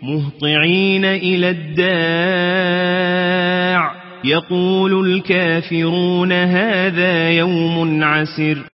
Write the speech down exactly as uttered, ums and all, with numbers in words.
مهطعين إلى الداع يقول الكافرون هذا يوم عسر